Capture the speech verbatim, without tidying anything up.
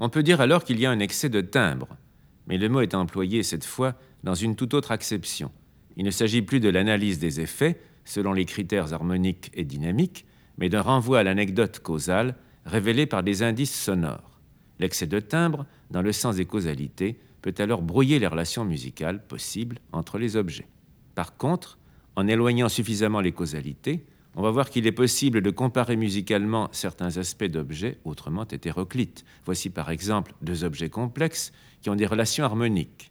On peut dire alors qu'il y a un excès de timbre, mais le mot est employé cette fois dans une toute autre acception. Il ne s'agit plus de l'analyse des effets selon les critères harmoniques et dynamiques, mais d'un renvoi à l'anecdote causale révélée par des indices sonores. L'excès de timbre, dans le sens des causalités, peut alors brouiller les relations musicales possibles entre les objets. Par contre, en éloignant suffisamment les causalités, on va voir qu'il est possible de comparer musicalement certains aspects d'objets autrement hétéroclites. Voici par exemple deux objets complexes qui ont des relations harmoniques.